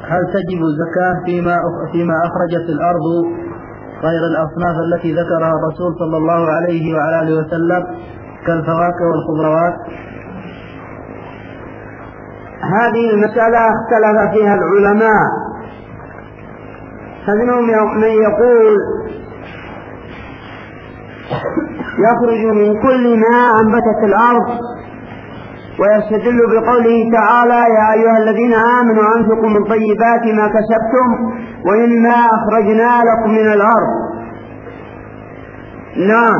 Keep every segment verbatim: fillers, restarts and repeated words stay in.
هل تجب الزكاة فيما فيما أخرجت الأرض غير الأصناف التي ذكرها الرسول صلى الله عليه وعلى آله وسلم كالفواكه والخضروات؟ هذه المسألة اختلف فيها العلماء، فمنهم من يقول يخرج من كل ما أنبتت الأرض، ويستدل بقوله تعالى: يا أيها الذين آمنوا أنفقوا من طيبات ما كسبتم ومما أخرجنا لكم من الأرض. نعم.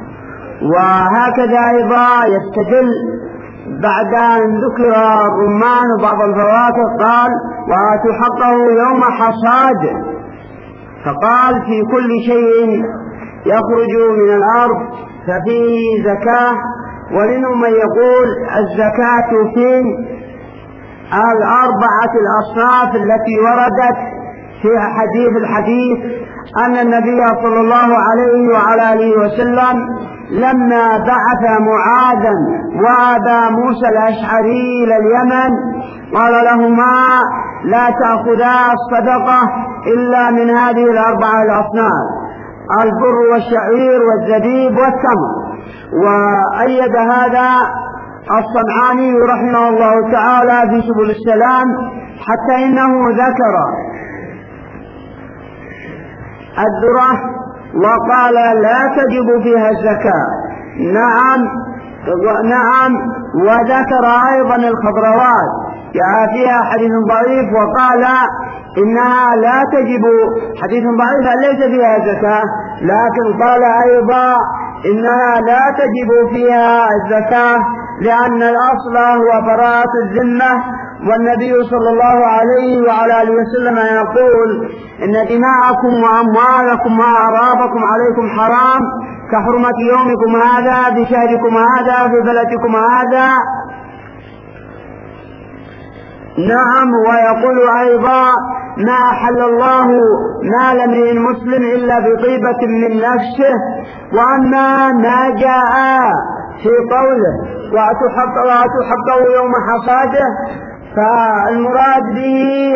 وهكذا أيضا يستدل بعد أن ذكر الرمان وبعض الفواكه قال: وآتوا حقه يوم حصاده، فقال في كل شيء يخرج من الأرض ففيه زكاة. ومنهم من يقول الزكاة في الأربعة الأصناف التي وردت في حديث الحديث أن النبي صلى الله عليه وعلى آله وسلم لما بعث معاذا وأبا موسى الأشعري إلى اليمن قال لهما: لا تأخذا الصدقة إلا من هذه الأربعة الأصناف: البر والشعير والزبيب والتمر. وأيد هذا الصنعاني رحمه الله تعالى في سبل السلام، حتى إنه ذكر الذرة وقال: لا تجب فيها الزكاة. نعم نعم. وذكر أيضا الخضروات جاء فيها حديث ضعيف وقال إنها لا تجب، حديث ضعيف ليس فيها زكاة، لكن قال أيضا إنها لا تجب فيها الزكاة لأن الأصل هو براءة الذمة، والنبي صلى الله عليه وعلى آله وسلم يقول: إن دماءكم وأموالكم وأعراضكم عليكم حرام كحرمة يومكم هذا في شهركم هذا في بلدكم هذا. نعم. ويقول أيضا: ما أحل الله مال امرئ مسلم إلا بطيبة من نفسه. وأما ما جاء في قوله: وآتوا حقه يوم حصاده، فالمراد به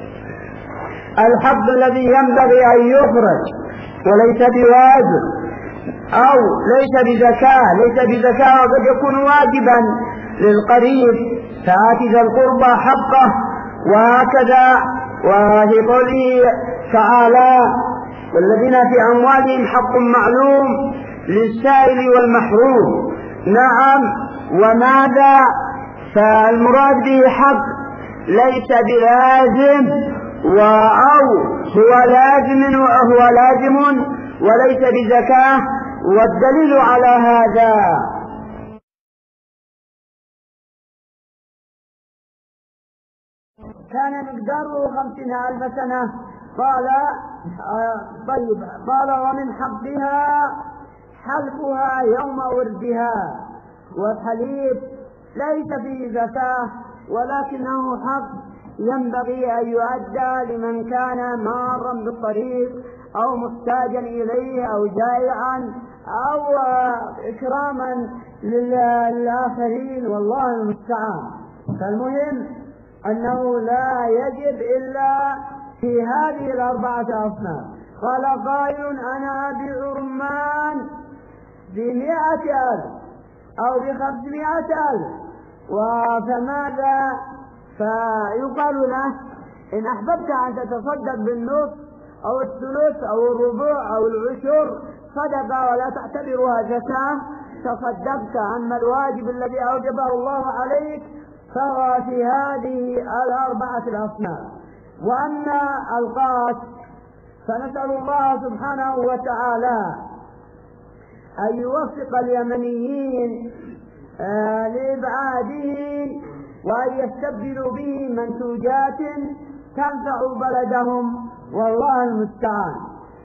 الحق الذي ينبغي أن يخرج وليس بواجب أو ليس بزكاة ليس بزكاة وقد يكون واجبا للقريب، فآت ذا القربى حقه. وهكذا وفي قوله تعالى: والذين في أموالهم حق معلوم للسائل والمحروم. نعم. وماذا؟ فالمراد به حق ليس بلازم أو هو لازم وهو لازم وليس بزكاة. والدليل على هذا كان مقداره خمسين ألف سنة. قال آه طيب قال: ومن حقها حلفها يوم وردها. والحليب ليس فيه زكاة ولكنه حق ينبغي أن يؤدى لمن كان مارا بالطريق أو محتاجا إليه أو جائعا أو إكراما للآخرين، والله المستعان. فالمهم أنه لا يجب إلا في هذه الأربعة أصناف. قال قائل: أنا أبيع رمان بمئة ألف أو بخمسمائة ألف، فماذا؟ فيقال له: إن أحببت أن تتصدق بالنصف أو الثلث أو الربع أو العشر صدقة ولا تعتبرها زكاة تصدقت. أما الواجب الذي أوجبه الله عليك فهو في هذه الأربعة الأصناف. وأما القاس فنسأل الله سبحانه وتعالى أن يوفق اليمنيين آه لإبعاده وأن يستبدلوا به منتوجات تنفع بلدهم، والله المستعان.